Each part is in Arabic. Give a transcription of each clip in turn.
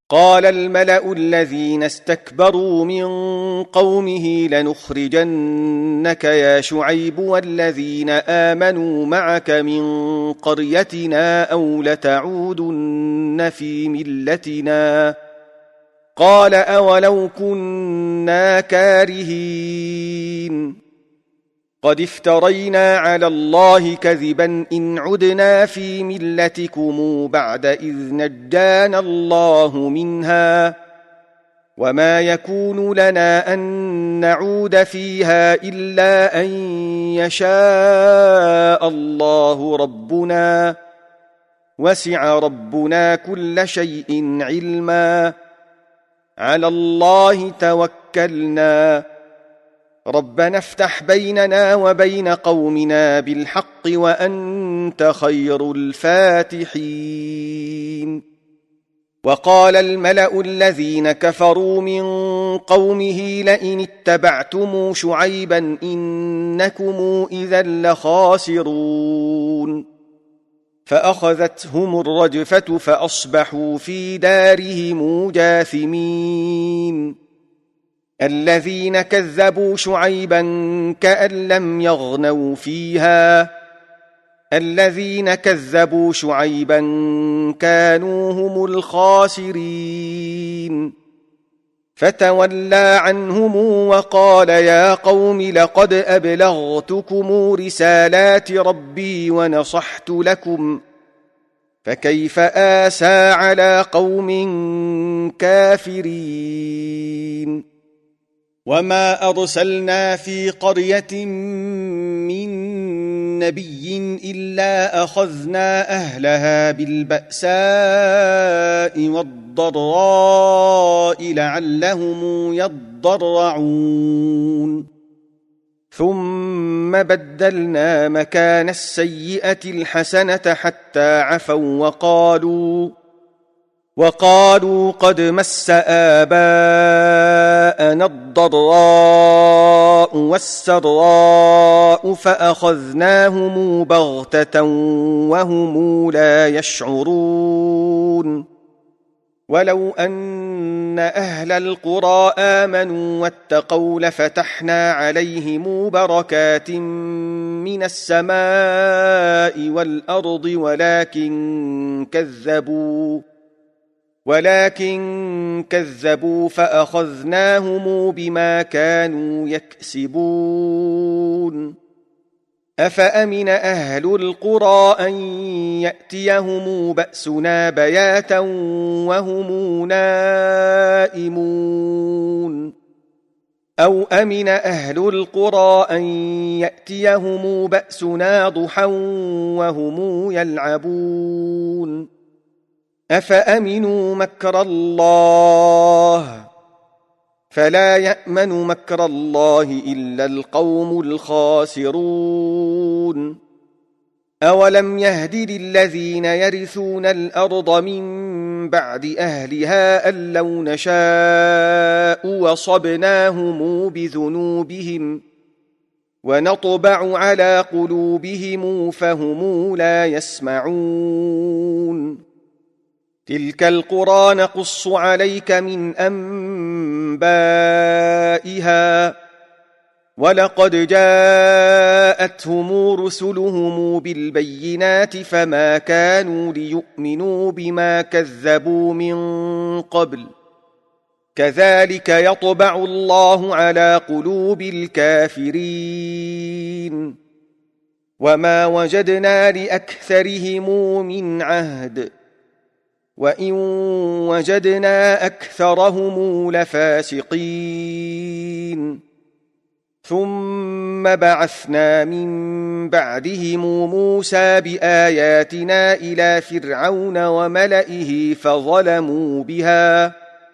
قال الملأ الذين استكبروا من قومه لنخرجنك يا شعيب والذين آمنوا معك من قريتنا أو لتعودن في ملتنا قال أولو كنا كارهين قد افترينا على الله كذبا إن عدنا في ملتكم بعد إذ نجانا الله منها وما يكون لنا أن نعود فيها إلا أن يشاء الله ربنا وسع ربنا كل شيء علما على الله توكلنا ربنا افتح بيننا وبين قومنا بالحق وأنت خير الفاتحين وقال الملأ الذين كفروا من قومه لئن اتبعتم شعيبا إنكم إذا لخاسرون فأخذتهم الرجفة فأصبحوا في دارهم جاثمين الذين كذبوا شعيبا كأن لم يغنوا فيها الذين كذبوا شعيبا كانوا هم الخاسرين فتولى عنهم وقال يا قوم لقد أبلغتكم رسالات ربي ونصحت لكم فكيف آسى على قوم كافرين وما أرسلنا في قرية من نبي إلا أخذنا أهلها بالبأساء والضراء لعلهم يضرعون ثم بدلنا مكان السيئة الحسنة حتى عفوا وقالوا قد مس آباءنا الضراء والسراء فأخذناهم بغتة وهم لا يشعرون ولو أن أهل القرى آمنوا واتقوا لفتحنا عليهم بركات من السماء والأرض ولكن كذبوا فأخذناهم بما كانوا يكسبون أفأمن أهل القرى أن يأتيهم بأسنا بياتا وهم نائمون أو أمن أهل القرى أن يأتيهم بأسنا ضحى وهم يلعبون أفأمنوا مكر الله فلا يأمن مكر الله إلا القوم الخاسرون أولم يهد للذين يرثون الأرض من بعد أهلها أن لو نشاء وصبناهم بذنوبهم ونطبع على قلوبهم فهم لا يسمعون تلك القرى نقص عليك من أنبائها ولقد جاءتهم رسلهم بالبينات فما كانوا ليؤمنوا بما كذبوا من قبل كذلك يطبع الله على قلوب الكافرين وما وجدنا لأكثرهم من عهد وإن وجدنا أكثرهم لفاسقين ثم بعثنا من بعدهم موسى بآياتنا إلى فرعون وملئه فظلموا بها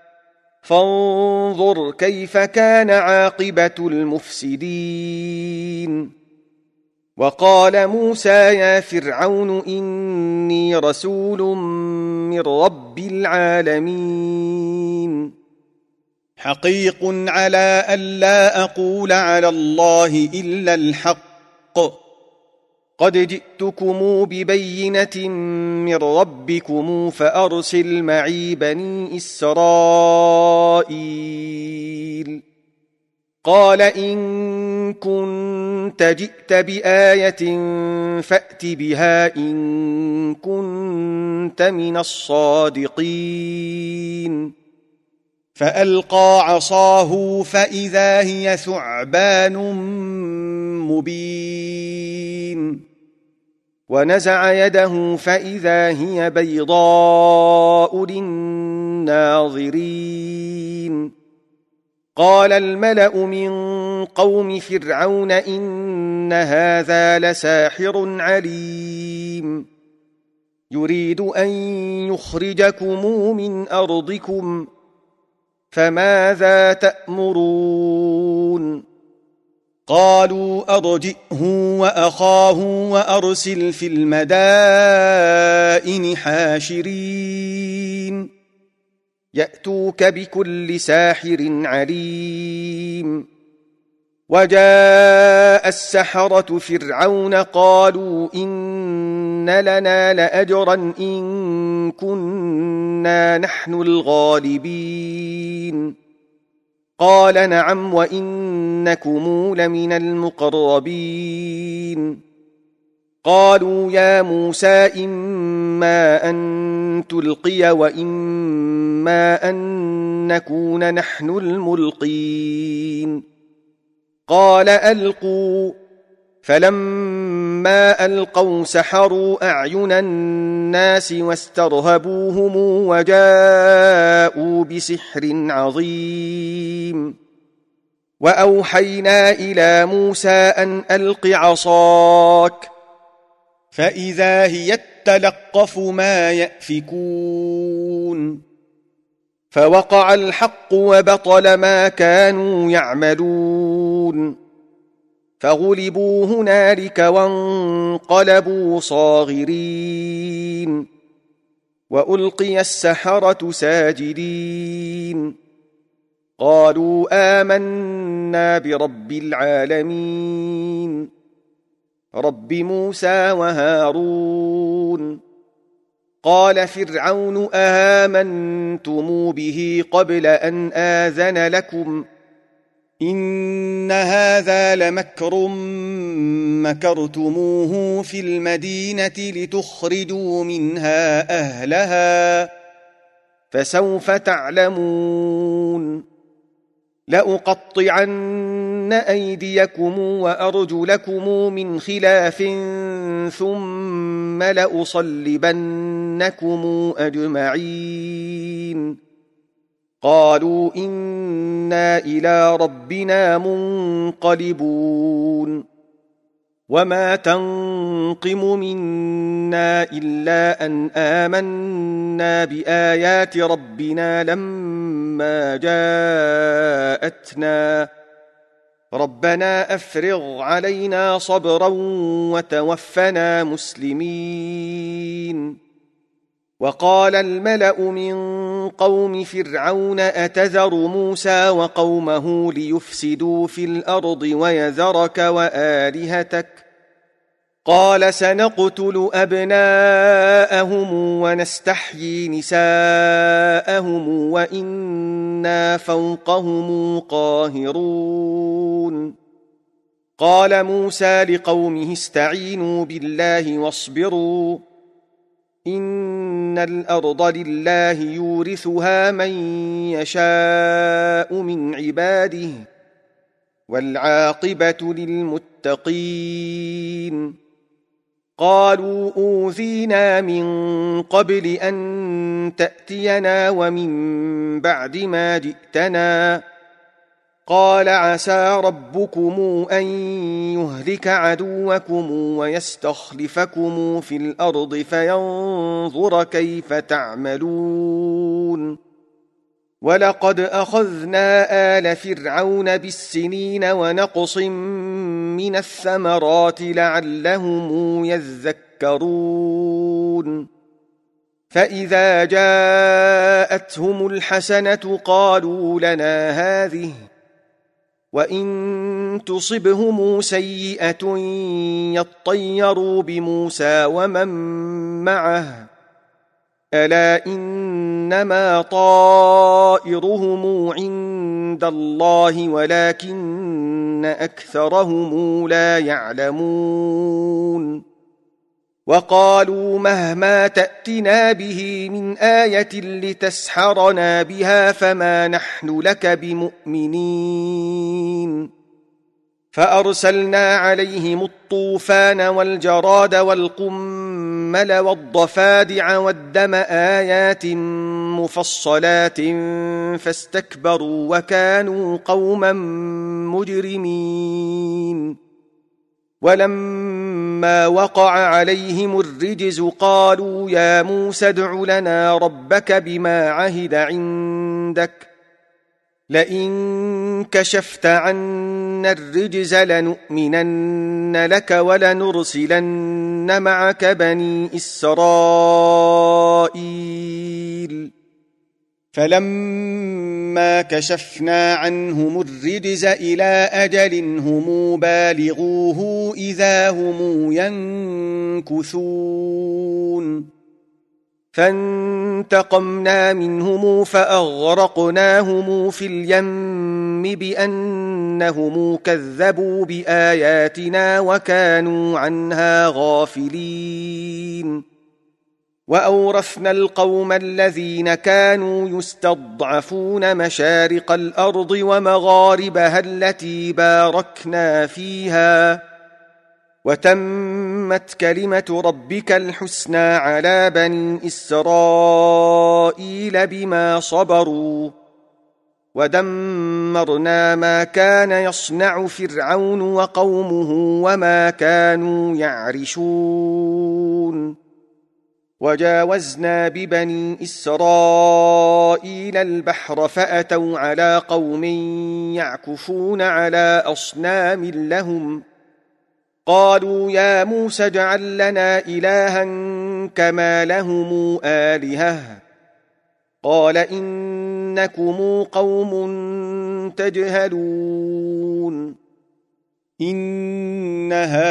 فانظر كيف كان عاقبة المفسدين وقال موسى يا فرعون إني رسول من رب العالمين حقيق على ألا أقول على الله إلا الحق قد جئتكم ببينة من ربكم فأرسل معي بني إسرائيل. قال إن كنت جئت بآية فأت بها إن كنت من الصادقين. فألقى عصاه فإذا هي ثعبان مبين، ونزع يده فإذا هي بيضاء للناظرين. قال الملأ من قوم فرعون إن هذا لساحر عليم، يريد أن يخرجكم من أرضكم، فماذا تأمرون؟ قالوا أرجئه وأخاه وأرسل في المدائن حاشرين يأتوك بكل ساحر عليم. وجاء السحرة فرعون قالوا إن لنا لأجرا إن كنا نحن الغالبين. قال نعم وإنكم لمن المقربين. قالوا يا موسى إما أن تلقي وإما أن نكون نحن الملقين. قال ألقوا، فلما ألقوا سحروا أعين الناس واسترهبوهم وجاءوا بسحر عظيم. وأوحينا إلى موسى أن ألق عصاك، فإذا هي تلقف ما يأفكون. فوقع الحق وبطل ما كانوا يعملون، فغلبوا هنالك وانقلبوا صاغرين. وألقي السحرة ساجدين، قالوا آمنا برب العالمين، رب موسى وهارون. قال فرعون آمنتم به قبل أن آذن لكم إن هذا لمكر مكرتموه في المدينة لتخرجوا منها أهلها، فسوف تعلمون. لأقطعن أيديكم وأرجلكم من خلاف ثم لأصلبنكم أجمعين. قالوا إنا إلى ربنا منقلبون. وما تنقم منا إلا أن آمنا بآيات ربنا لما جاءتنا، ربنا أفرغ علينا صبرا وتوفنا مسلمين. وقال الملأ من قوم فرعون أتذر موسى وقومه ليفسدوا في الأرض ويذرك وآلهتك؟ قال سنقتل أبناءهم ونستحيي نساءهم وإنا فوقهم قاهرون. قال موسى لقومه استعينوا بالله واصبروا، إن الأرض لله يورثها من يشاء من عباده، والعاقبة للمتقين. قالوا أوذينا من قبل أن تأتينا ومن بعد ما جئتنا. قال عسى ربكم أن يهلك عدوكم ويستخلفكم في الأرض فينظر كيف تعملون. ولقد أخذنا آل فرعون بالسنين ونقص من الثمرات لعلهم يذكرون. فإذا جاءتهم الحسنة قالوا لنا هذه، وإن تصبهم سيئة يطيروا بموسى ومن معه ألا إنما طائرهم عند الله ولكن أكثرهم لا يعلمون وقالوا مهما تأتنا به من آية لتسحرنا بها فما نحن لك بمؤمنين فأرسلنا عليهم الطوفان والجراد والقمل والضفادع والدم آيات مفصلات فاستكبروا وكانوا قوما مجرمين ولما وقع عليهم الرجز قالوا يا موسى ادع لنا ربك بما عهد عندك لئن كشفت عنا الرجز لنؤمنن لك ولنرسلن معك بني إسرائيل فلما كشفنا عنهم الرجز إلى أجل هم بالغوه إذا هم ينكثون فانتقمنا منهم فأغرقناهم في اليم بأنهم كذبوا بآياتنا وكانوا عنها غافلين وأورثنا القوم الذين كانوا يستضعفون مشارق الأرض ومغاربها التي باركنا فيها وتمت كلمة ربك الحسنى على بني إسرائيل بما صبروا ودمرنا ما كان يصنع فرعون وقومه وما كانوا يعرشون وجاوزنا ببني إسرائيل البحر فأتوا على قوم يعكفون على أصنام لهم قالوا يا موسى اجعل لنا إلها كما لهم آلهة قال إنكم قوم تجهلون إن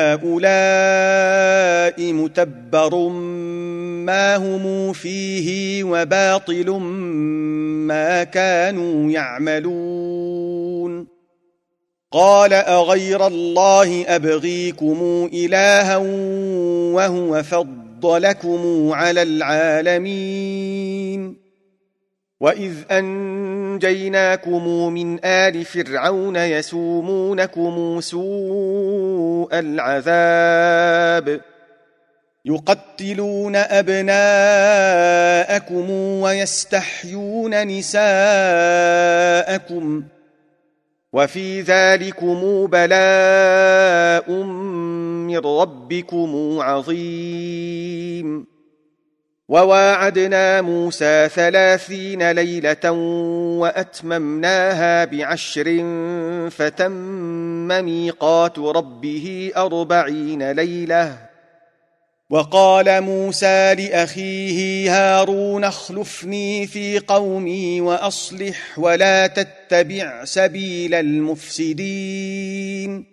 هؤلاء متبر ما هم فيه وباطل ما كانوا يعملون قال أغير الله أبغيكم إلها وهو فضلكم على العالمين وإذ أنجيناكم من آل فرعون يسومونكم سوء العذاب يقتلون أبناءكم ويستحيون نساءكم وفي ذلكم بلاء من ربكم عظيم وواعدنا موسى 30 ليلة وأتممناها ب10 فتم ميقات ربه 40 ليلة وقال موسى لأخيه هارون اخلفني في قومي وأصلح ولا تتبع سبيل المفسدين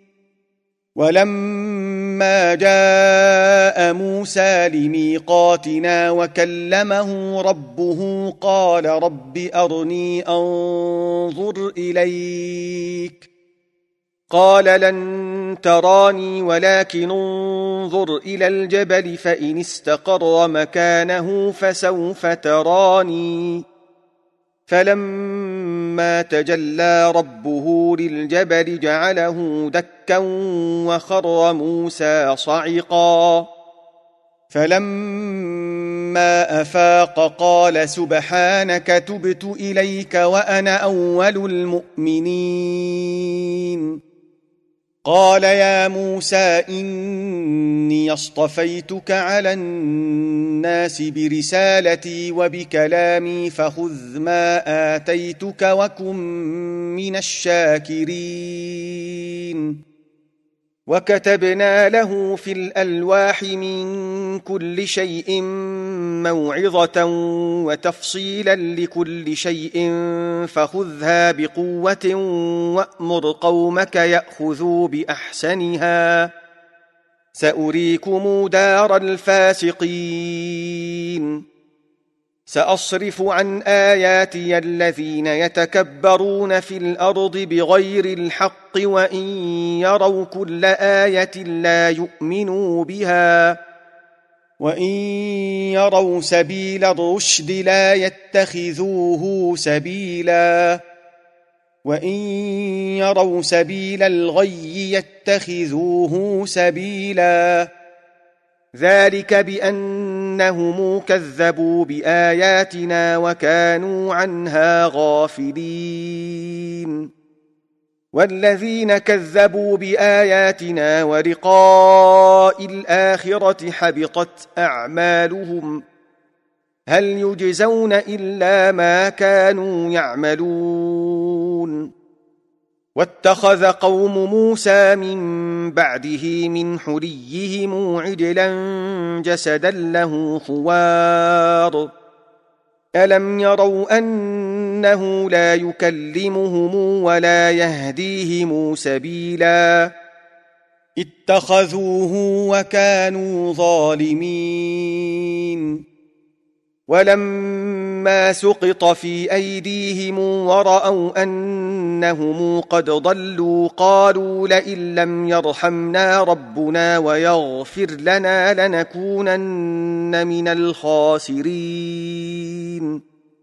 ولما جاء موسى لميقاتنا وكلمه ربه قال رب أرني أنظر إليك قال لن تراني ولكن انظر إلى الجبل فإن استقر مكانه فسوف تراني فلما تجلى ربه للجبل جعله دكا وخر موسى صعقا فلما أفاق قال سبحانك تبت إليك وأنا أول المؤمنين قال يا موسى إني اصطفيتك على الناس برسالتي وبكلامي فخذ ما آتيتك وكن من الشاكرين وكتبنا له في الألواح من كل شيء موعظة وتفصيلا لكل شيء فخذها بقوة وأمر قومك يأخذوا بأحسنها سأريكم دار الفاسقين سأصرف عن آياتي الذين يتكبرون في الأرض بغير الحق وإن يروا كل آية لا يؤمنوا بها وإن يروا سبيل الرشد لا يتخذوه سبيلا وإن يروا سبيل الغي يتخذوه سبيلا ذلك بأنهم كذبوا بآياتنا وكانوا عنها غافلين والذين كذبوا بآياتنا ولقاء الآخرة حبطت أعمالهم هل يجزون إلا ما كانوا يعملون واتخذ قوم موسى من بعده من حليهم عجلا جسدا له خوار ألم يروا أنه لا يكلمهم ولا يهديهم سبيلا اتخذوه وكانوا ظالمين ولما سقط في أيديهم ورأوا أنهم قد ضلوا قالوا لئن لم يرحمنا ربنا ويغفر لنا لنكونن من الخاسرين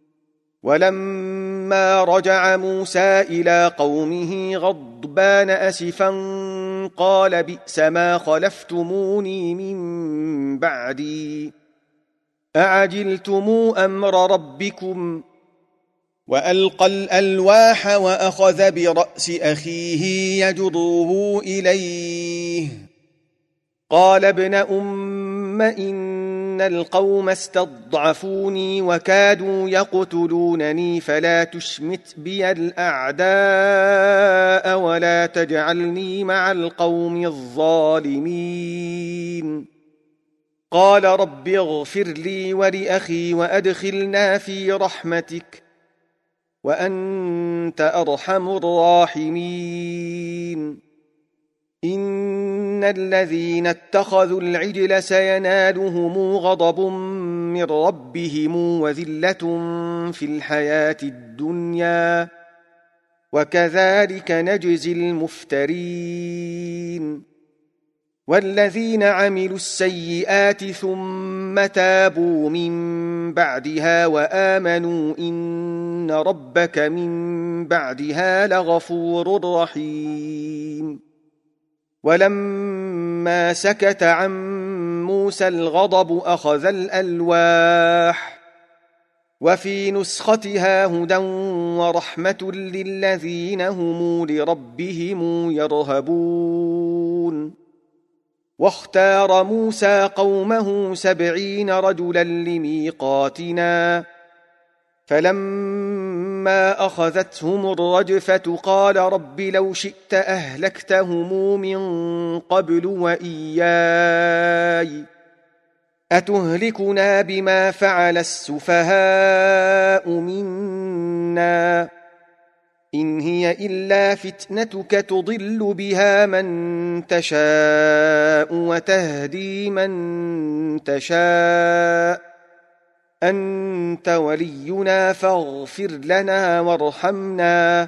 ولما رجع موسى إلى قومه غضبان أسفا قال بئس ما خلفتموني من بعدي أعجلتم أمر ربكم وألقى الألواح وأخذ برأس أخيه يجره إليه قال ابن أم إن القوم استضعفوني وكادوا يقتلونني فلا تشمت بي الأعداء ولا تجعلني مع القوم الظالمين قال رب اغفر لي ولأخي وأدخلنا في رحمتك وأنت أرحم الراحمين إن الذين اتخذوا العجل سينالهم غضب من ربهم وذلة في الحياة الدنيا وكذلك نجزي المفترين والذين عملوا السيئات ثم تابوا من بعدها وآمنوا إن ربك من بعدها لغفور رحيم ولما سكت عن موسى الغضب أخذ الألواح وفي نسختها هدى ورحمة للذين هم لربهم يرهبون واختار موسى قومه 70 رجلا لميقاتنا فلما أخذتهم الرجفة قال رب لو شئت أهلكتهم من قبل وإياي أتهلكنا بما فعل السفهاء منا إن هي إلا فتنتك تضل بها من تشاء وتهدي من تشاء أنت ولينا فاغفر لنا وارحمنا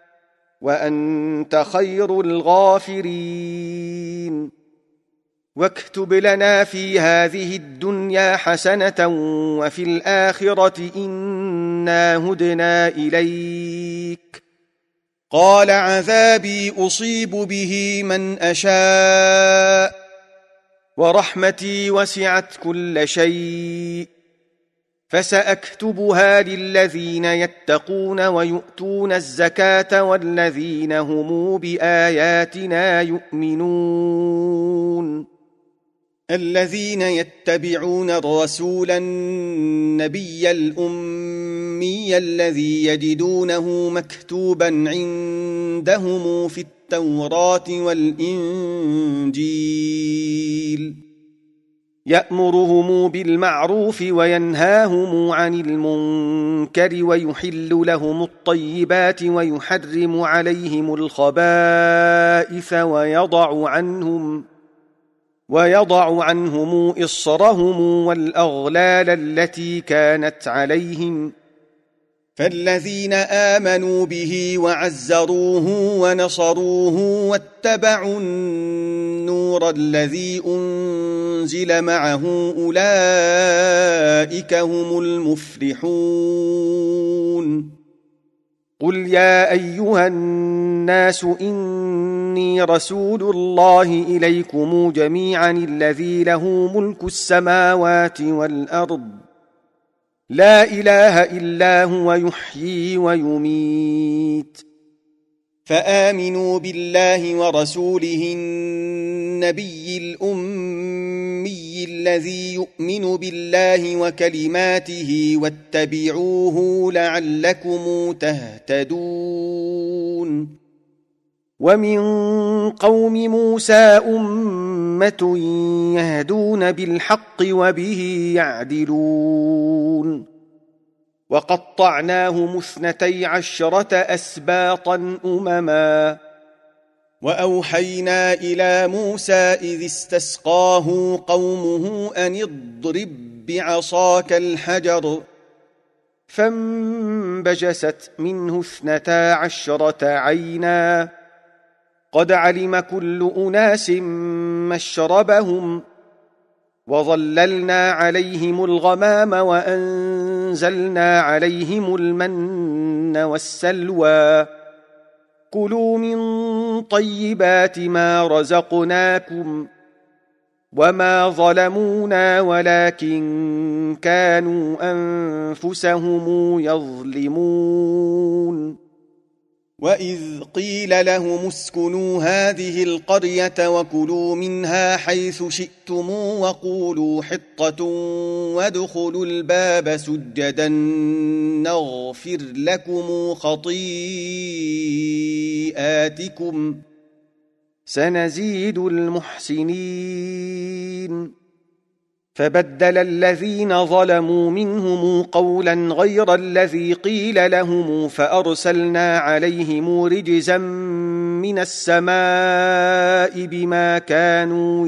وأنت خير الغافرين واكتب لنا في هذه الدنيا حسنة وفي الآخرة إنا هدنا إليك قال عذابي أصيب به من أشاء ورحمتي وسعت كل شيء فسأكتبها للذين يتقون ويؤتون الزكاة والذين هم بآياتنا يؤمنون الذين يتبعون الرسول النبي الأمي الذي يجدونه مكتوبا عندهم في التوراة والإنجيل يأمرهم بالمعروف وينهاهم عن المنكر ويحل لهم الطيبات ويحرم عليهم الخبائث ويضع عنهم إصرهم والأغلال التي كانت عليهم فالذين آمنوا به وعزروه ونصروه واتبعوا النور الذي أنزل معه أولئك هم المفلحون قل يا أيها الناس إني رسول الله إليكم جميعا الذي له ملك السماوات والأرض لا إله إلا هو يحيي ويميت فآمنوا بالله ورسوله النبي الأمي الذي يؤمن بالله وكلماته واتبعوه لعلكم تهتدون ومن قوم موسى أمة يهدون بالحق وبه يعدلون وقطعناهم 12 أسباطا أمما وأوحينا إلى موسى إذ استسقاه قومه أن اضرب بعصاك الحجر فانبجست منه 12 عينا قد علم كل أناس مشربهم وظللنا عليهم الغمام وأنزلنا عليهم المن والسلوى كلوا من طيبات ما رزقناكم وما ظلمونا ولكن كانوا أنفسهم يظلمون وإذ قيل لهم اسكنوا هذه القرية وكلوا منها حيث شئتم وقولوا حطة وادخلوا الباب سجدا نغفر لكم خطيئاتكم سنزيد المحسنين فبدل الذين ظلموا منهم قولا غير الذي قيل لهم فأرسلنا عليهم رجزا من السماء بما كانوا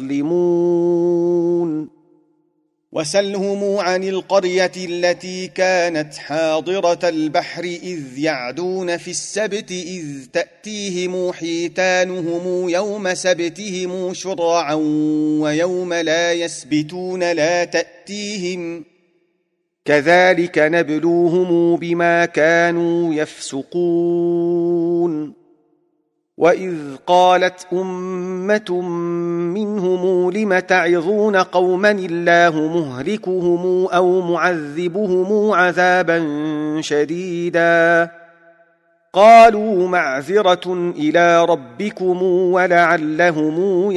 يظلمون وسلهم عن القرية التي كانت حاضرة البحر إذ يعدون في السبت إذ تأتيهم حيتانهم يوم سبتهم شرعا ويوم لا يسبتون لا تأتيهم كذلك نبلوهم بما كانوا يفسقون وإذ قالت أمة منهم لم تعظون قوما الله مهلكهم أو معذبهم عذابا شديدا قالوا معذرة إلى ربكم ولعلهم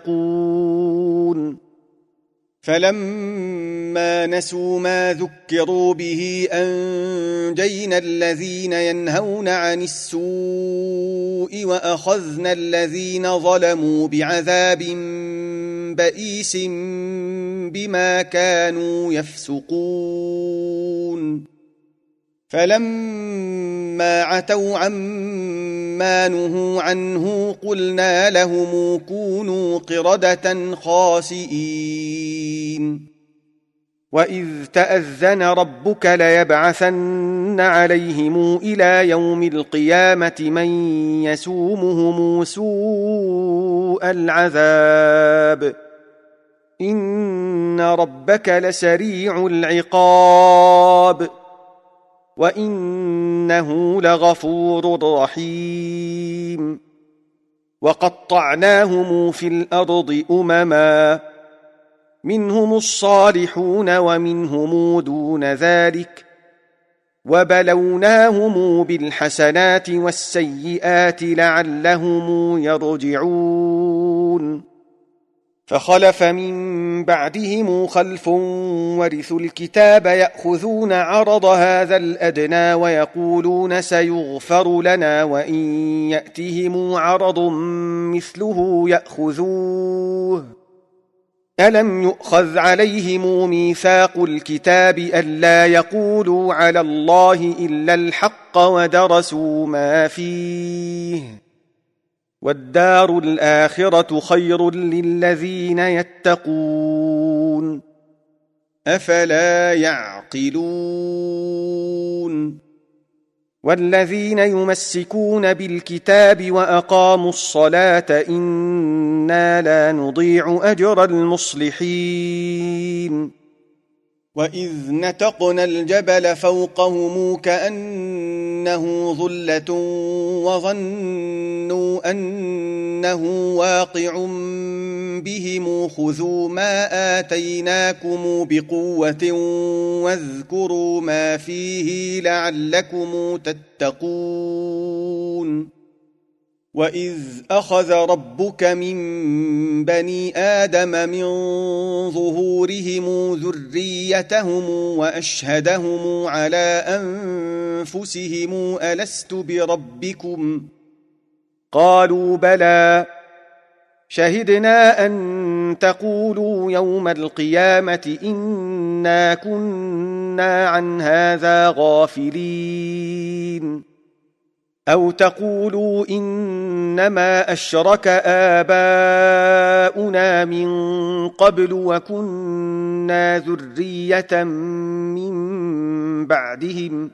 يتقون فلما نسوا ما ذكروا به أنجينا الذين ينهون عن السوء وأخذنا الذين ظلموا بعذاب بئيس بما كانوا يفسقون فلما عتوا عما نهوا عنه قلنا لهم كونوا قردة خاسئين وإذ تأذن ربك ليبعثن عليهم إلى يوم القيامة من يسومهم سوء العذاب إن ربك لسريع العقاب وإنه لغفور رحيم وقطعناهم في الأرض أمما منهم الصالحون ومنهم دون ذلك وبلوناهم بالحسنات والسيئات لعلهم يرجعون فخلف من بعدهم خلف ورثوا الكتاب يأخذون عرض هذا الأدنى ويقولون سيغفر لنا وإن يأتهم عرض مثله يأخذوه ألم يؤخذ عليهم ميثاق الكتاب ألا يقولوا على الله إلا الحق ودرسوا ما فيه والدار الآخرة خير للذين يتقون أفلا يعقلون والذين يمسكون بالكتاب وأقاموا الصلاة إنا لا نضيع أجر المصلحين وإذ نتقنا الجبل فوقهم كأنه ظلة وظنوا أنه واقع بهم خذوا ما آتيناكم بقوة واذكروا ما فيه لعلكم تتقون وإذ أخذ ربك من بني آدم من ظهورهم ذريتهم وأشهدهم على أنفسهم ألست بربكم قالوا بلى شهدنا أن تقولوا يوم القيامة إنا كنا عن هذا غافلين أو تقولوا إنما أشرك آباؤنا من قبل وكنا ذرية من بعدهم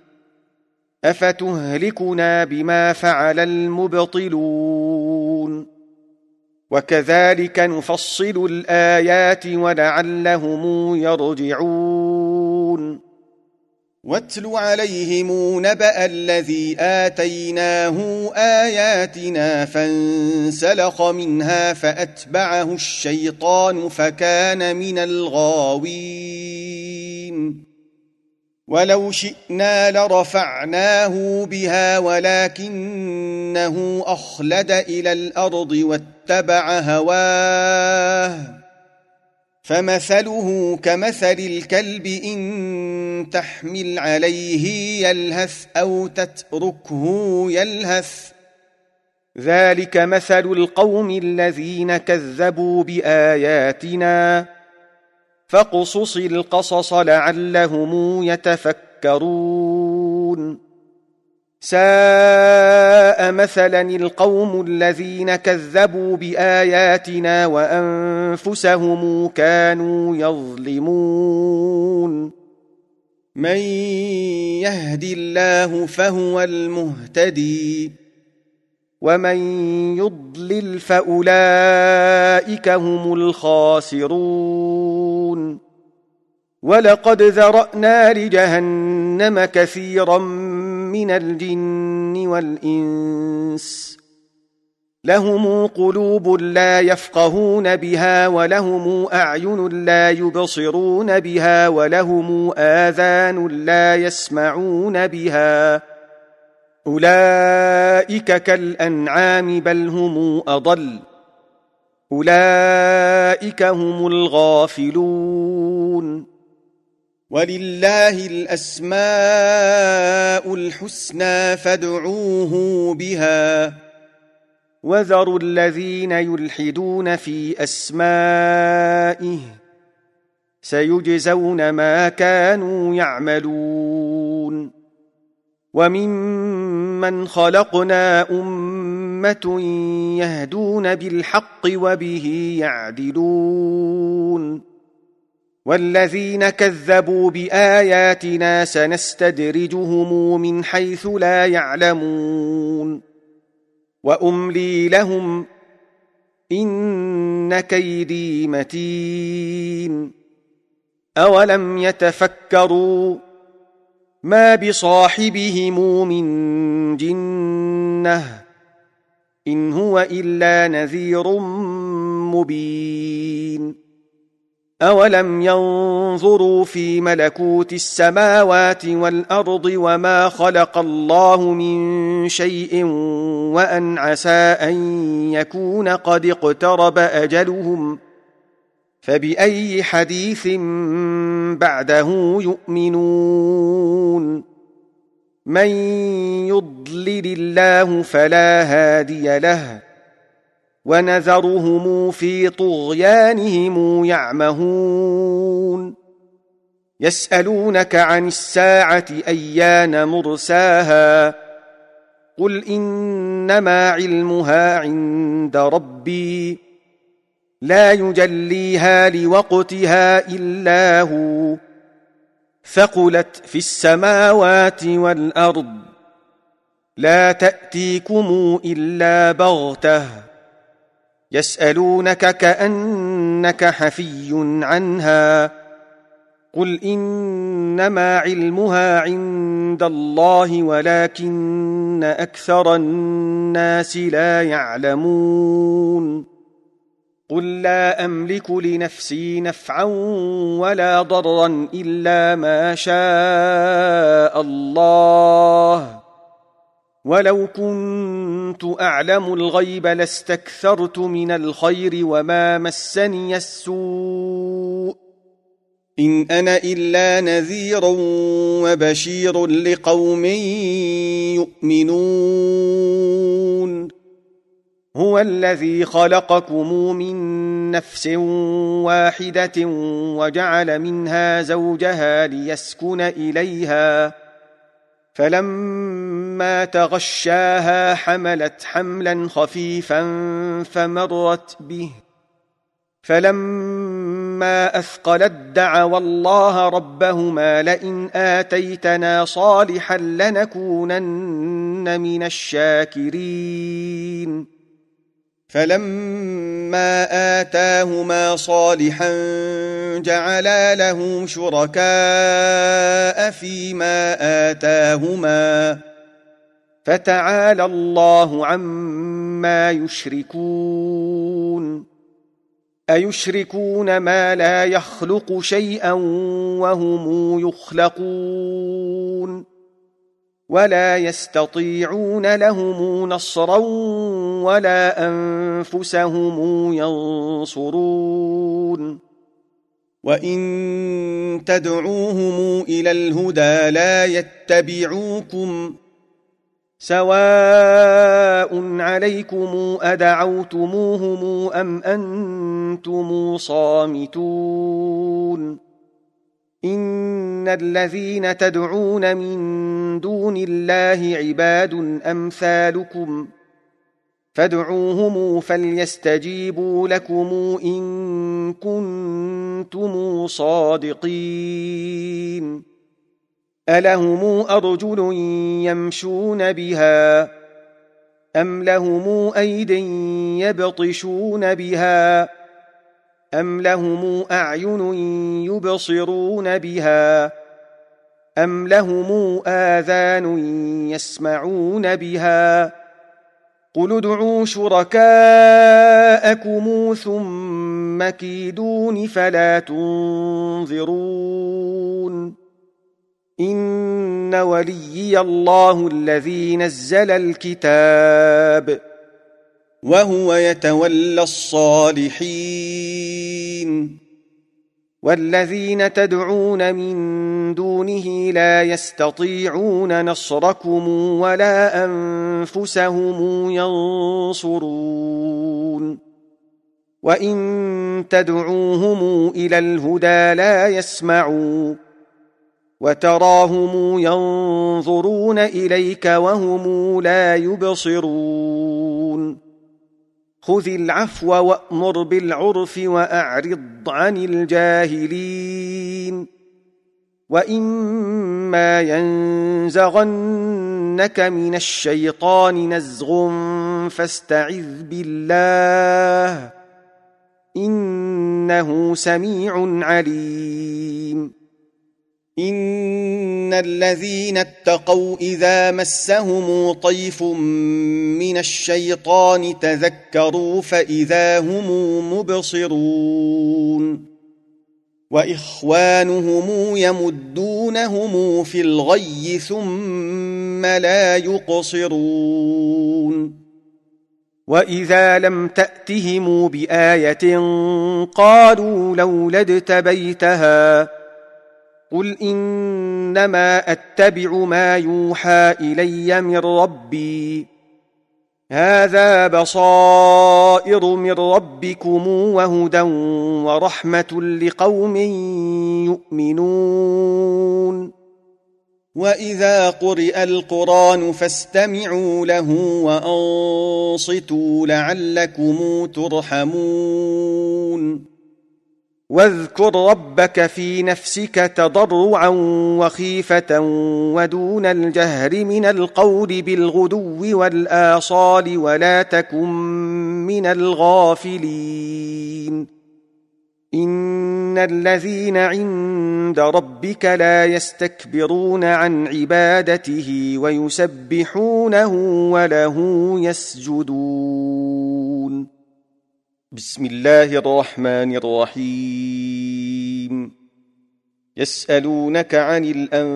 أفتهلكنا بما فعل المبطلون وكذلك نفصل الآيات ولعلهم يرجعون واتل عليهم نبأ الذي آتيناه آياتنا فانسلخ منها فأتبعه الشيطان فكان من الغاوين ولو شئنا لرفعناه بها ولكنه أخلد إلى الأرض واتبع هواه فمثله كمثل الكلب إن تحمل عليه يلهث أو تتركه يلهث ذلك مثل القوم الذين كذبوا بآياتنا فاقصص القصص لعلهم يتفكرون ساء مثلا القوم الذين كذبوا بآياتنا وأنفسهم كانوا يظلمون من يهد الله فهو المهتدي ومن يضلل فأولئك هم الخاسرون ولقد ذرأنا لجهنم كثيرا من الجن والإنس لهم قلوب لا يفقهون بها ولهم أعين لا يبصرون بها ولهم آذان لا يسمعون بها أولئك كالأنعام بل هم أضل أولئك هم الغافلون ولله الأسماء الحسنى فادعوه بها وذروا الذين يلحدون في أسمائه سيجزون ما كانوا يعملون وممن خلقنا أمة يهدون بالحق وبه يعدلون والذين كذبوا بآياتنا سنستدرجهم من حيث لا يعلمون وأملي لهم إن كيدي متين أولم يتفكروا ما بصاحبهم من جنة إن هو إلا نذير مبين أولم ينظروا في ملكوت السماوات والأرض وما خلق الله من شيء وأن عسى أن يكون قد اقترب أجلهم فبأي حديث بعده يؤمنون من يضلل الله فلا هادي له ونذرهم في طغيانهم يعمهون يسألونك عن الساعة أيان مرساها قل إنما علمها عند ربي لا يجليها لوقتها إلا هو ثقلت في السماوات والأرض لا تأتيكم إلا بغتة يسألونك كأنك حفي عنها قل إنما علمها عند الله ولكن أكثر الناس لا يعلمون قل لا أملك لنفسي نفعا ولا ضرا إلا ما شاء الله ولو كنت أعلم الغيب لاستكثرت من الخير وما مسني السوء إن أنا إلا نذير وبشير لقوم يؤمنون هو الذي خلقكم من نفس واحدة وجعل منها زوجها ليسكن إليها فلما تغشاها حملت حملا خفيفا فمرت به فلما أثقلت دعوا الله ربهما لئن آتيتنا صالحا لنكونن من الشاكرين فلما آتاهما صالحا جعلا له شركاء فيما آتاهما فتعالى الله عما يشركون أيشركون ما لا يخلق شيئا وهم يخلقون ولا يستطيعون لهم نصرا ولا أنفسهم ينصرون وإن تدعوهم إلى الهدى لا يتبعوكم سواء عليكم أدعوتموهم أم أنتم صامتون إن الذين تدعون من دون الله عباد أمثالكم فادعوهم فليستجيبوا لكم إن كنتم صادقين ألهم أرجل يمشون بها أم لهم أيد يبطشون بها أم لهم أعين يبصرون بها أم لهم آذان يسمعون بها قل ادعوا شركاءكم ثم كيدون فلا تنظرون إن وليي الله الذي نزل الكتاب وهو يتولى الصالحين والذين تدعون من دونه لا يستطيعون نصركم ولا أنفسهم ينصرون وإن تدعوهم إلى الهدى لا يسمعوا وتراهم ينظرون إليك وهم لا يبصرون خذ العفو وأمر بالعرف وأعرض عن الجاهلين وإما ينزغنك من الشيطان نزغ فاستعذ بالله إنه سميع عليم إن الذين اتقوا إذا مسهم طيف من الشيطان تذكروا فإذا هم مبصرون وإخوانهم يمدونهم في الغي ثم لا يقصرون وإذا لم تأتهم بآية قالوا لولا اجتبيتها قل إنما أتبع ما يوحى إلي من ربي هذا بصائر من ربكم وهدى ورحمة لقوم يؤمنون وإذا قرئ القرآن فاستمعوا له وأنصتوا لعلكم ترحمون واذكر ربك في نفسك تضرعا وخيفة ودون الجهر من القول بالغدو والآصال ولا تكن من الغافلين إن الذين عند ربك لا يستكبرون عن عبادته ويسبحونه وله يسجدون بسم الله الرحمن الرحيم يسألونك عن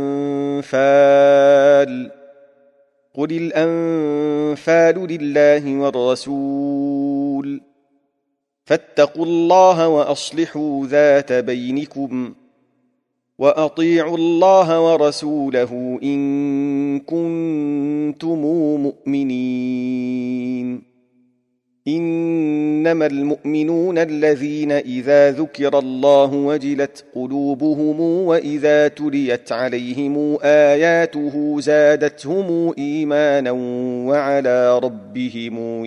الأنفال قل الأنفال لله والرسول فاتقوا الله وأصلحوا ذات بينكم وأطيعوا الله ورسوله إن كنتم مؤمنين إنما المؤمنون الذين إذا ذكر الله وجلت قلوبهم وإذا تليت عليهم آياته زادتهم إيمانا وعلى ربهم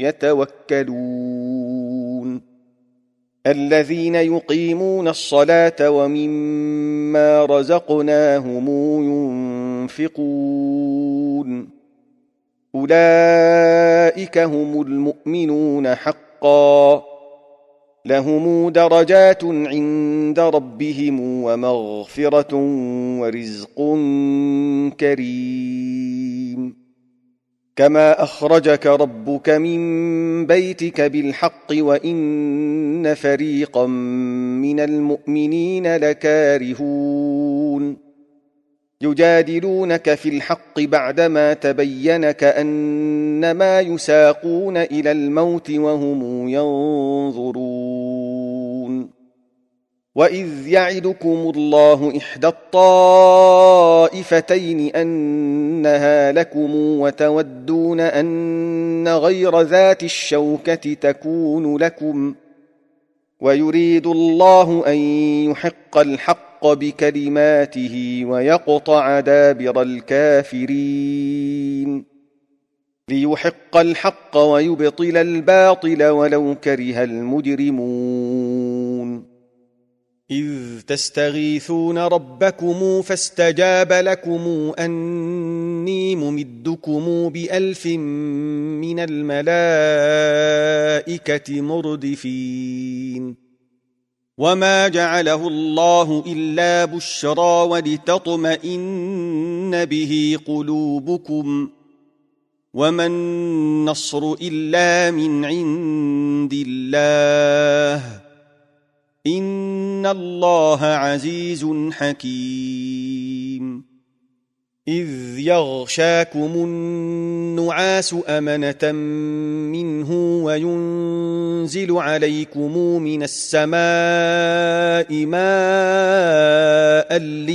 يتوكلون الذين يقيمون الصلاة ومما رزقناهم ينفقون أولئك هم المؤمنون حقا لهم درجات عند ربهم ومغفرة ورزق كريم كما أخرجك ربك من بيتك بالحق وإن فريقا من المؤمنين لكارهون يجادلونك في الحق بعدما تبين كأنما يساقون إلى الموت وهم ينظرون وإذ يعدكم الله إحدى الطائفتين أنها لكم وتودون أن غير ذات الشوكة تكون لكم ويريد الله أن يحق الحق بكلماته ويقطع دابر الكافرين ليحق الحق ويبطل الباطل ولو كره المجرمون إذ تستغيثون ربكم فاستجاب لكم أني ممدكم ب1000 من الملائكة مردفين وما جعله الله إلا بشرى ولتطمئن به قلوبكم وما النصر إلا من عند الله إن الله عزيز حكيم إذ يغشاكم النعاس أمنة منه وينزل عليكم من السماء ماء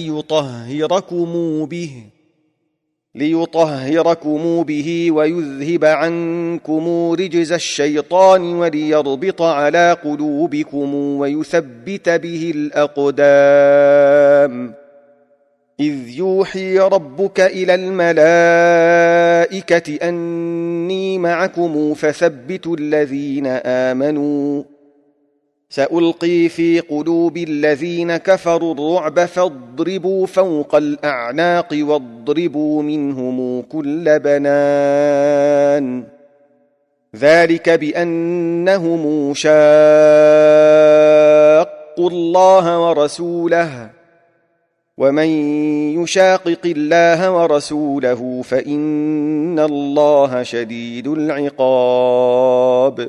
ليطهركم به ويذهب عنكم رجز الشيطان وليربط على قلوبكم ويثبت به الأقدام إذ يوحي ربك إلى الملائكة أني معكم فثبتوا الذين آمنوا سألقي في قلوب الذين كفروا الرعب فاضربوا فوق الأعناق واضربوا منهم كل بنان ذلك بأنهم شاقوا الله ورسوله ومن يشاقق الله ورسوله فإن الله شديد العقاب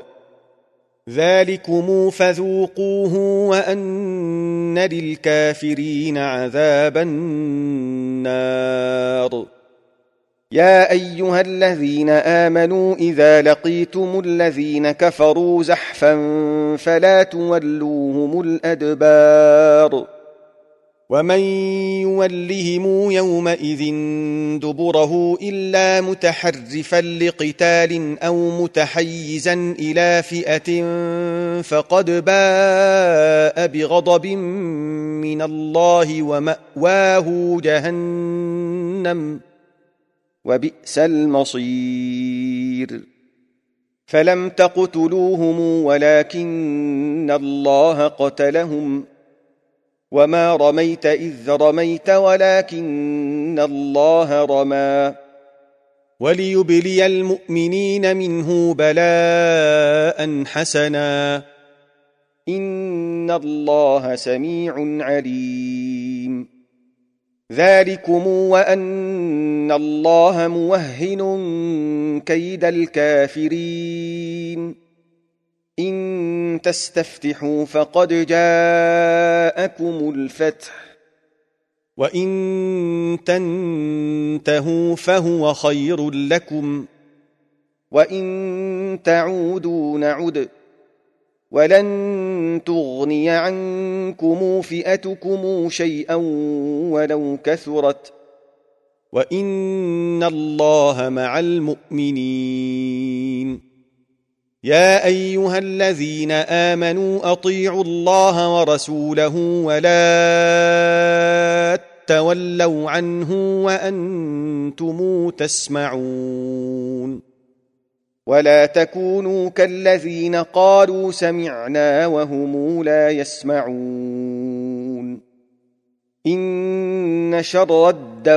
ذلكم فذوقوه وأن للكافرين عذاب النار يا أيها الذين آمنوا إذا لقيتم الذين كفروا زحفا فلا تولوهم الأدبار ومن يولهم يومئذ دبره إلا متحرفا لقتال أو متحيزا إلى فئة فقد باء بغضب من الله ومأواه جهنم وبئس المصير فلم تقتلوهم ولكن الله قتلهم وما رميت إذ رميت ولكن الله رمى وليبلي المؤمنين منه بلاء حسنا إن الله سميع عليم ذلكم وأن الله موهن كيد الكافرين إن تستفتحوا فقد جاءكم الفتح وإن تنتهوا فهو خير لكم وإن تعودوا نعد ولن تغني عنكم فئتكم شيئا ولو كثرت وإن الله مع المؤمنين يا أيها الذين آمنوا أطيعوا الله ورسوله ولا تولوا عنه وأنتم تسمعون ولا تكونوا كالذين قالوا سمعنا وهم لا يسمعون إن شر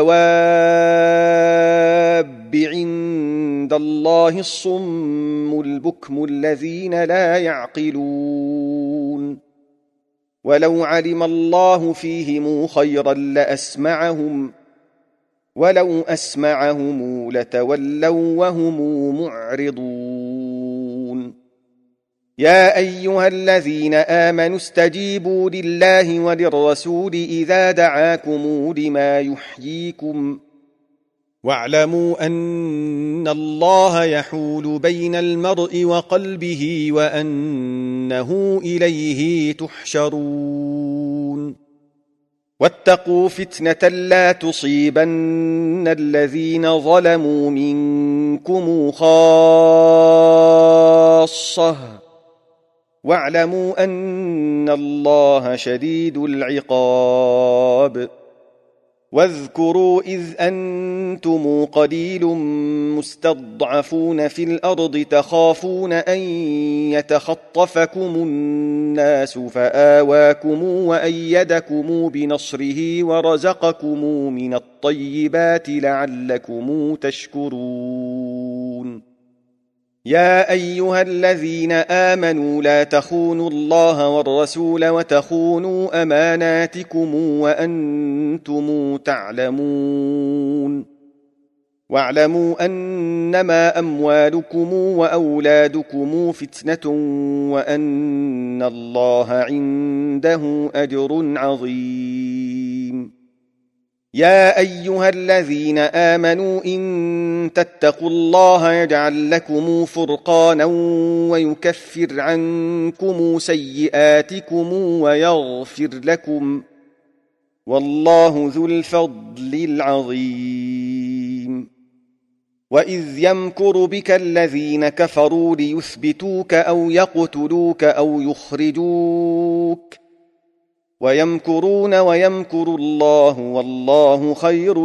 الدواب عند الله الصم البكم الذين لا يعقلون ولو علم الله فيهم خيرا لأسمعهم ولو أسمعهم لتولوا وهم معرضون يا أيها الذين آمنوا استجيبوا لله وللرسول إذا دعاكم لما يحييكم واعلموا أن الله يحول بين المرء وقلبه وأنه إليه تحشرون واتقوا فتنة لا تصيبن الذين ظلموا منكم خاصة واعلموا أن الله شديد العقاب واذكروا إذ أنتم قليل مستضعفون في الأرض تخافون أن يتخطفكم الناس فآواكم وأيدكم بنصره ورزقكم من الطيبات لعلكم تشكرون يا أيها الذين آمنوا لا تخونوا الله والرسول وتخونوا أماناتكم وأنتم تعلمون واعلموا أنما أموالكم وأولادكم فتنة وأن الله عنده أجر عظيم يا أيها الذين آمنوا إن تتقوا الله يجعل لكم فرقانا ويكفر عنكم سيئاتكم ويغفر لكم والله ذو الفضل العظيم وإذ يمكر بك الذين كفروا ليثبتوك أو يقتلوك أو يخرجوك ويمكرون ويمكر الله والله خير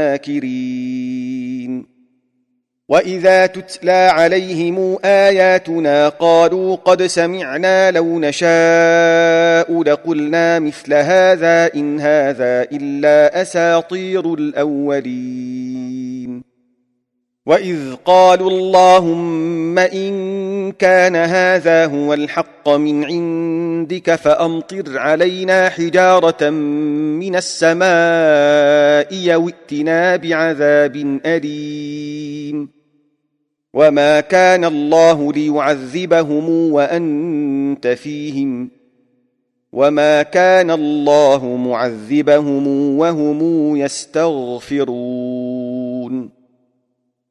الماكرين وإذا تتلى عليهم آياتنا قالوا قد سمعنا لو نشاء لقلنا مثل هذا إن هذا إلا أساطير الأولين وإذ قالوا اللهم إن كان هذا هو الحق من عندك فأمطر علينا حجارة من السماء أو ائتنا بعذاب أليم وما كان الله ليعذبهم وأنت فيهم وما كان الله معذبهم وهم يستغفرون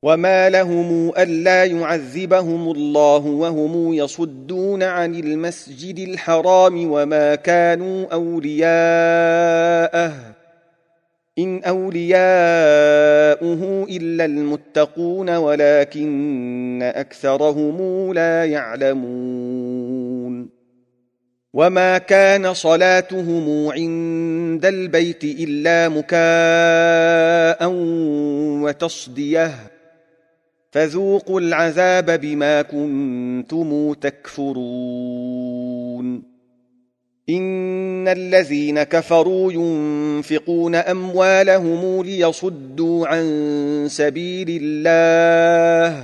وما لهم ألا يعذبهم الله وهم يصدون عن المسجد الحرام وما كانوا أولياءه إن أولياؤه إلا المتقون ولكن أكثرهم لا يعلمون وما كان صلاتهم عند البيت إلا مكاء وتصديه فذوقوا العذاب بما كنتم تكفرون إن الذين كفروا ينفقون أموالهم ليصدوا عن سبيل الله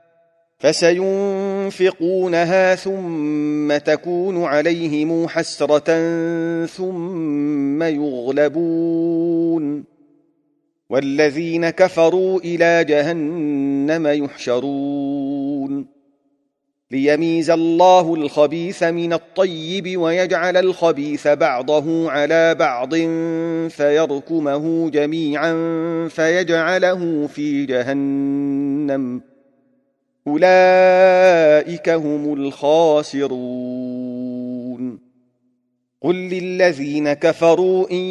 فسينفقونها ثم تكون عليهم حسرة ثم يغلبون والذين كفروا إلى جهنم يحشرون ليميز الله الخبيث من الطيب ويجعل الخبيث بعضه على بعض فيركمه جميعا فيجعله في جهنم أولئك هم الخاسرون قل للذين كفروا إن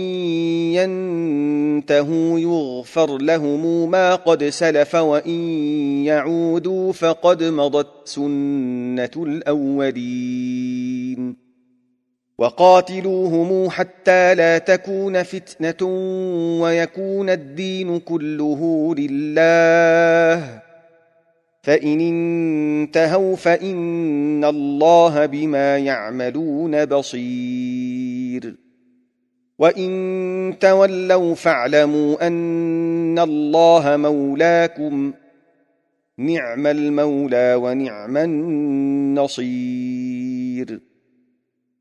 ينتهوا يغفر لهم ما قد سلف وإن يعودوا فقد مضت سنة الأولين وقاتلوهم حتى لا تكون فتنة ويكون الدين كله لله فإن انتهوا فإن الله بما يعملون بصير وإن تولوا فاعلموا أن الله مولاكم نعم المولى ونعم النصير